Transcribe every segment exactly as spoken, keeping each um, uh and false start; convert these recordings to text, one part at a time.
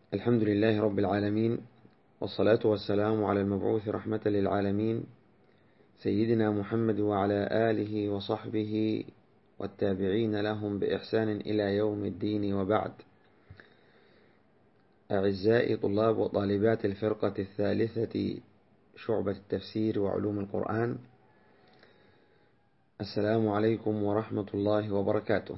الحمد لله رب العالمين، والصلاة والسلام على المبعوث رحمة للعالمين سيدنا محمد وعلى آله وصحبه والتابعين لهم بإحسان إلى يوم الدين، وبعد. أعزائي طلاب وطالبات الفرقة الثالثة شعبة التفسير وعلوم القرآن، السلام عليكم ورحمة الله وبركاته.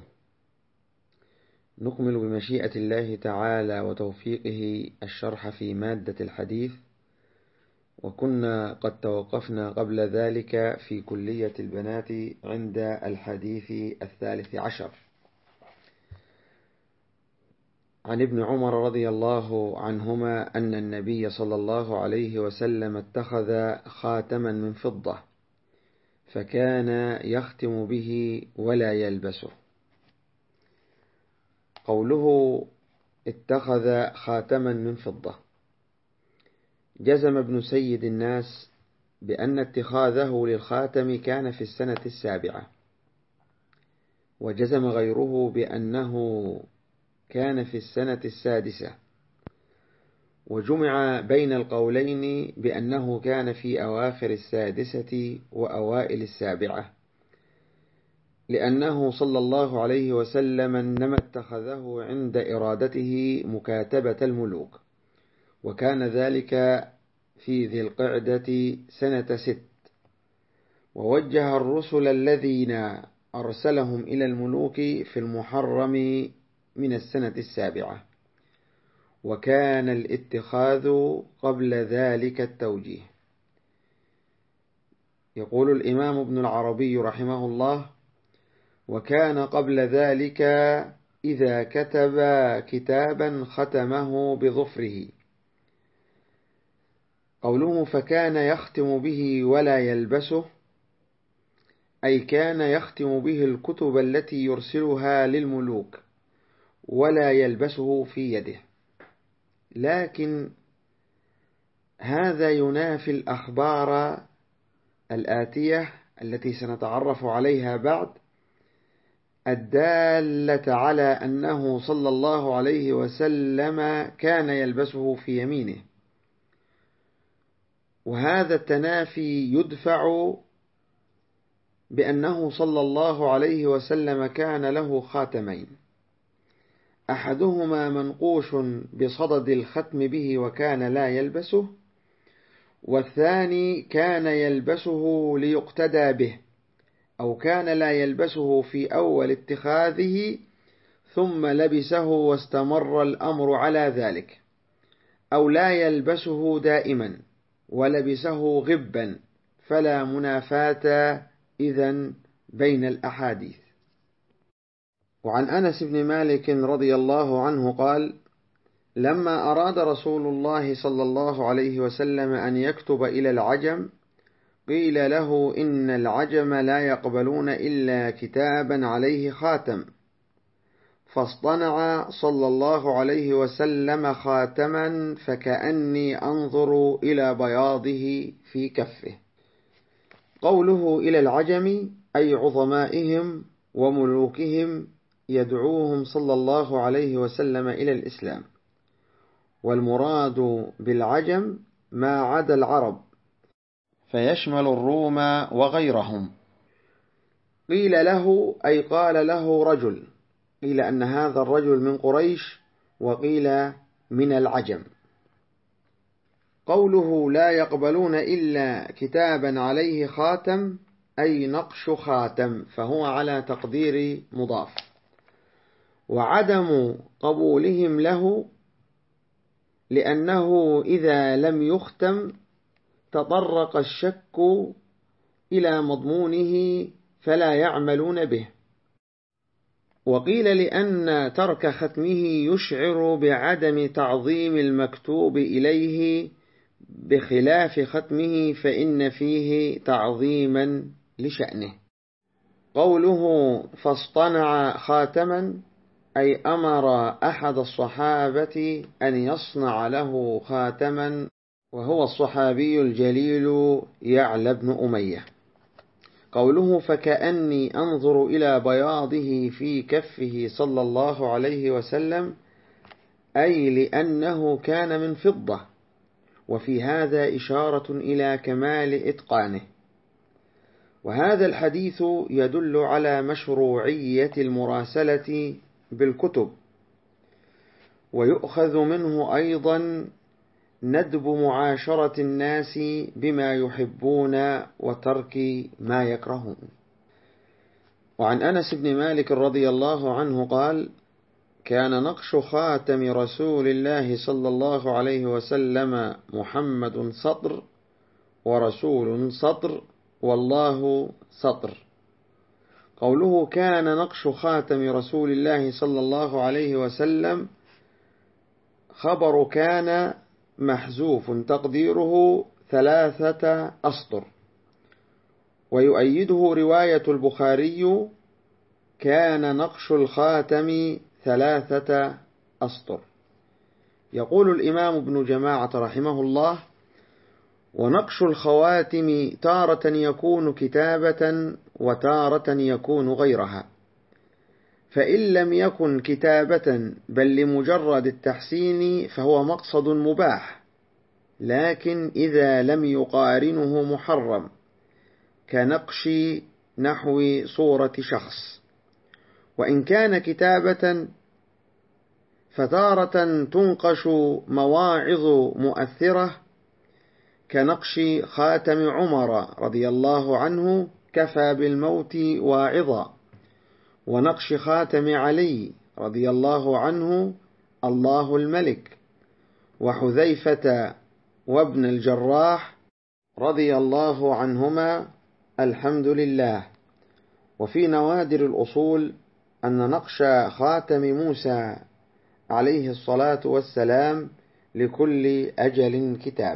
نكمل بمشيئة الله تعالى وتوفيقه الشرح في مادة الحديث، وكنا قد توقفنا قبل ذلك في كلية البنات عند الحديث الثالث عشر عن ابن عمر رضي الله عنهما أن النبي صلى الله عليه وسلم اتخذ خاتما من فضة فكان يختم به ولا يلبسه. قوله اتخذ خاتما من فضة، جزم ابن سيد الناس بأن اتخاذه للخاتم كان في السنة السابعة، وجزم غيره بأنه كان في السنة السادسة، وجمع بين القولين بأنه كان في أواخر السادسة وأوائل السابعة، لأنه صلى الله عليه وسلم إنما اتخذه عند إرادته مكاتبة الملوك، وكان ذلك في ذي القعدة سنة ست، ووجه الرسل الذين أرسلهم إلى الملوك في المحرم من السنة السابعة، وكان الاتخاذ قبل ذلك التوجيه. يقول الإمام ابن العربي رحمه الله: وكان قبل ذلك إذا كتب كتابا ختمه بظفره. قوله فكان يختم به ولا يلبسه، أي كان يختم به الكتب التي يرسلها للملوك ولا يلبسه في يده. لكن هذا ينافي الأخبار الآتية التي سنتعرف عليها بعد، الدالة على أنه صلى الله عليه وسلم كان يلبسه في يمينه، وهذا التنافي يدفع بأنه صلى الله عليه وسلم كان له خاتمين، أحدهما منقوش بصدد الختم به وكان لا يلبسه، والثاني كان يلبسه ليقتدى به، أو كان لا يلبسه في أول اتخاذه ثم لبسه واستمر الأمر على ذلك، أو لا يلبسه دائما ولبسه غبا، فلا منافاة إذن بين الأحاديث. وعن أنس بن مالك رضي الله عنه قال: لما أراد رسول الله صلى الله عليه وسلم أن يكتب إلى العجم قيل له إن العجم لا يقبلون إلا كتابا عليه خاتم، فاصطنع صلى الله عليه وسلم خاتما فكأني أنظر إلى بياضه في كفه. قوله إلى العجم أي عظمائهم وملوكهم، يدعوهم صلى الله عليه وسلم إلى الإسلام، والمراد بالعجم ما عدا العرب، فيشمل الروم وغيرهم. قيل له أي قال له رجل، قيل أن هذا الرجل من قريش، وقيل من العجم. قوله لا يقبلون إلا كتابا عليه خاتم أي نقش خاتم، فهو على تقدير مضاف. وعدم قبولهم له لأنه إذا لم يختم تطرق الشك إلى مضمونه فلا يعملون به. وقيل لأن ترك ختمه يشعر بعدم تعظيم المكتوب إليه، بخلاف ختمه فإن فيه تعظيما لشأنه. قوله فاصطنع خاتما أي أمر أحد الصحابة أن يصنع له خاتما، وهو الصحابي الجليل يعلى بن أمية. قوله فكأني أنظر إلى بياضه في كفه صلى الله عليه وسلم، أي لأنه كان من فضة، وفي هذا إشارة إلى كمال إتقانه. وهذا الحديث يدل على مشروعية المراسلة بالكتب، ويؤخذ منه أيضا ندب معاشرة الناس بما يحبون وترك ما يكرهون. وعن أنس بن مالك رضي الله عنه قال: كان نقش خاتم رسول الله صلى الله عليه وسلم محمد سطر ورسول سطر والله سطر. قوله كان نقش خاتم رسول الله صلى الله عليه وسلم خبر كان محذوف تقديره ثلاثة أسطر، ويؤيده رواية البخاري كان نقش الخاتم ثلاثة أسطر. يقول الإمام ابن جماعة رحمه الله: ونقش الخواتم تارة يكون كتابة وتارة يكون غيرها، فإن لم يكن كتابة بل لمجرد التحسين فهو مقصد مباح، لكن إذا لم يقارنه محرم كنقش نحو صورة شخص. وإن كان كتابة فتارة تنقش مواعظ مؤثرة كنقش خاتم عمر رضي الله عنه كفى بالموت واعظا، ونقش خاتم علي رضي الله عنه الله الملك، وحذيفة وابن الجراح رضي الله عنهما الحمد لله. وفي نوادر الأصول أن نقش خاتم موسى عليه الصلاة والسلام لكل أجل كتاب.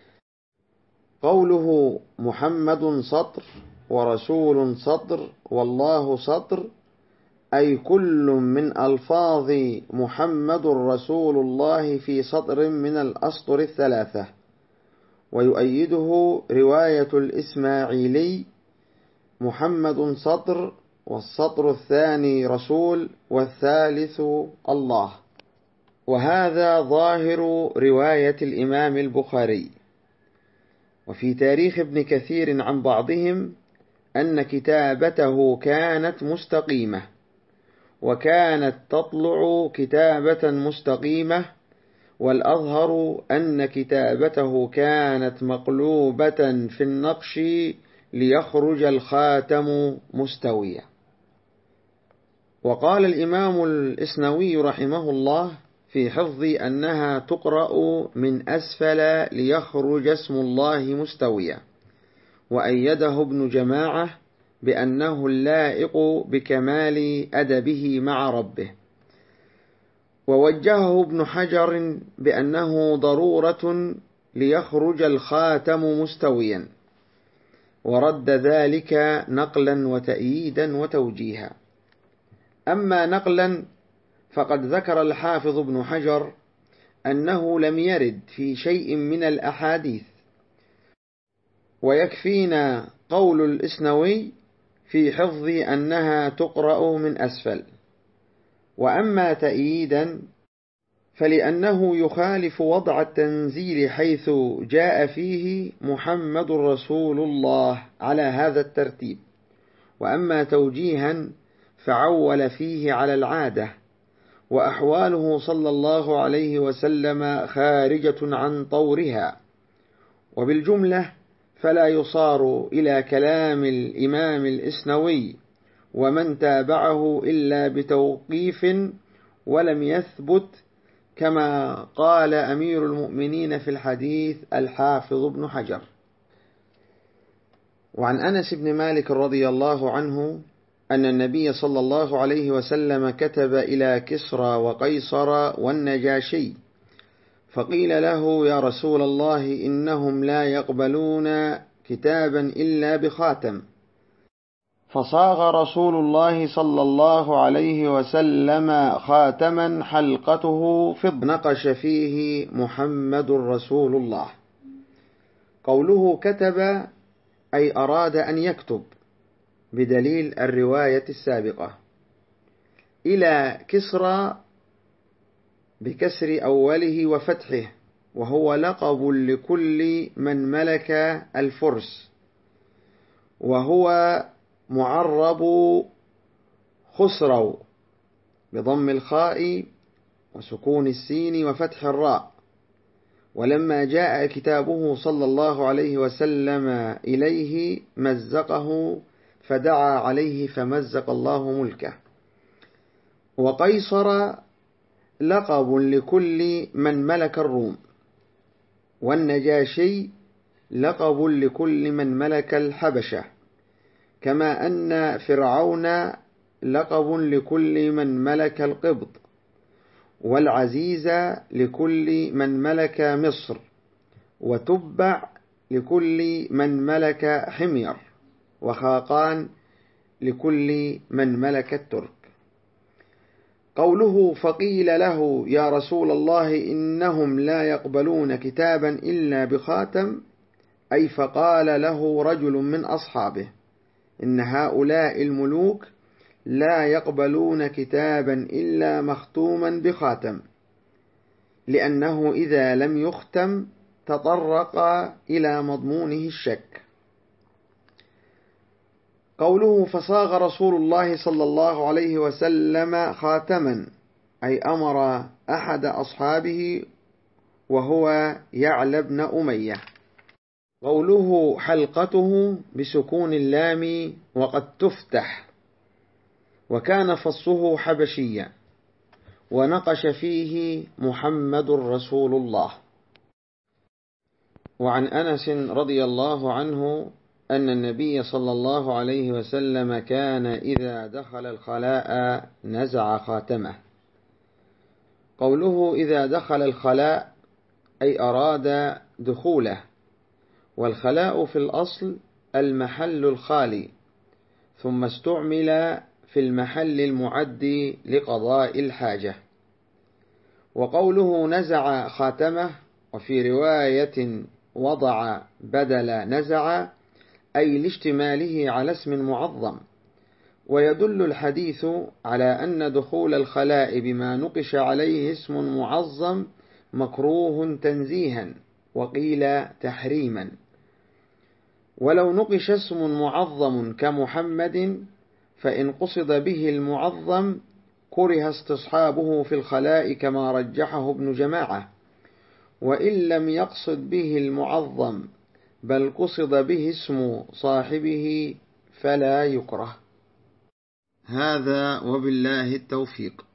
قوله محمد سطر ورسول سطر والله سطر، أي كل من ألفاظ محمد رسول الله في سطر من الأسطر الثلاثة. ويؤيده رواية الإسماعيلي محمد سطر، والسطر الثاني رسول، والثالث الله. وهذا ظاهر رواية الإمام البخاري. وفي تاريخ ابن كثير عن بعضهم أن كتابته كانت مستقيمة، وكانت تطلع كتابة مستقيمة، والأظهر أن كتابته كانت مقلوبة في النقش ليخرج الخاتم مستويا. وقال الإمام الإسنوي رحمه الله في حفظ أنها تقرأ من أسفل ليخرج اسم الله مستويا، وأيده ابن جماعة بأنه اللائق بكمال أدبه مع ربه. ووجهه ابن حجر بأنه ضرورة ليخرج الخاتم مستويا، ورد ذلك نقلا وتأييدا وتوجيها. أما نقلا فقد ذكر الحافظ ابن حجر أنه لم يرد في شيء من الأحاديث، ويكفينا قول الإسنوي في حفظ أنها تقرأ من أسفل. وأما تأييدا فلأنه يخالف وضع التنزيل حيث جاء فيه محمد رسول الله على هذا الترتيب. وأما توجيها فعول فيه على العادة، وأحواله صلى الله عليه وسلم خارجة عن طورها. وبالجملة فلا يصار إلى كلام الإمام الإسنوي ومن تابعه إلا بتوقيف، ولم يثبت كما قال أمير المؤمنين في الحديث الحافظ ابن حجر. وعن أنس بن مالك رضي الله عنه أن النبي صلى الله عليه وسلم كتب إلى كسرى وقيصر والنجاشي، فقيل له: يا رسول الله، إنهم لا يقبلون كتابا إلا بخاتم. فصاغ رسول الله صلى الله عليه وسلم خاتما حلقته فضة نقش فيه محمد رسول الله. قوله كتب أي أراد أن يكتب، بدليل الرواية السابقة. إلى كسرى بكسر أوله وفتحه، وهو لقب لكل من ملك الفرس، وهو معرب خسرو بضم الخاء وسكون السين وفتح الراء. ولما جاء كتابه صلى الله عليه وسلم إليه مزقه فدعا عليه فمزق الله ملكه. وقيصر لقب لكل من ملك الروم، والنجاشي لقب لكل من ملك الحبشة، كما أن فرعون لقب لكل من ملك القبط، والعزيز لكل من ملك مصر، وتبع لكل من ملك حمير، وخاقان لكل من ملك الترك. قوله فقيل له يا رسول الله إنهم لا يقبلون كتابا إلا بخاتم، أي فقال له رجل من أصحابه إن هؤلاء الملوك لا يقبلون كتابا إلا مختوما بخاتم، لأنه إذا لم يختم تطرق إلى مضمونه الشك. قوله فصاغ رسول الله صلى الله عليه وسلم خاتما، أي أمر أحد أصحابه وهو يعلى بن أمية. قوله حلقته بسكون اللام وقد تفتح، وكان فصه حبشيا، ونقش فيه محمد رسول الله. وعن أنس رضي الله عنه أن النبي صلى الله عليه وسلم كان إذا دخل الخلاء نزع خاتمه. قوله إذا دخل الخلاء أي أراد دخوله، والخلاء في الأصل المحل الخالي، ثم استعمل في المحل المعد لقضاء الحاجة. وقوله نزع خاتمه، وفي رواية وضع بدل نزع، أي لاشتماله على اسم معظم. ويدل الحديث على أن دخول الخلاء بما نقش عليه اسم معظم مكروه تنزيها، وقيل تحريما. ولو نقش اسم معظم كمحمد فإن قصد به المعظم كره استصحابه في الخلاء كما رجحه ابن جماعة، وإن لم يقصد به المعظم بل قصد به اسم صاحبه فلا يكره. هذا وبالله التوفيق.